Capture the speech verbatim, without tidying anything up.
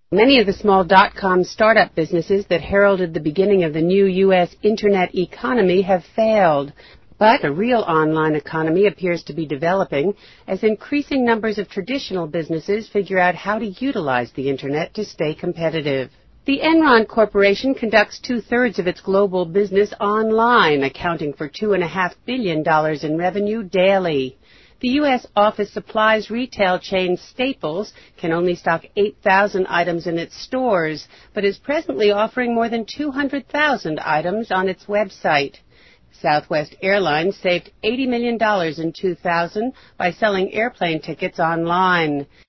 Many of the small dot-com startup businesses that heralded the beginning of the new U S Internet economy have failed. But a real online economy appears to be developing as increasing numbers of traditional businesses figure out how to utilize the Internet to stay competitive. The Enron Corporation conducts two-thirds of its global business online, accounting for two point five billion dollars in revenue daily. The U S office supplies retail chain Staples can only stock eight thousand items in its stores, but is presently offering more than two hundred thousand items on its website. Southwest Airlines saved eighty million dollars in two thousand by selling airplane tickets online.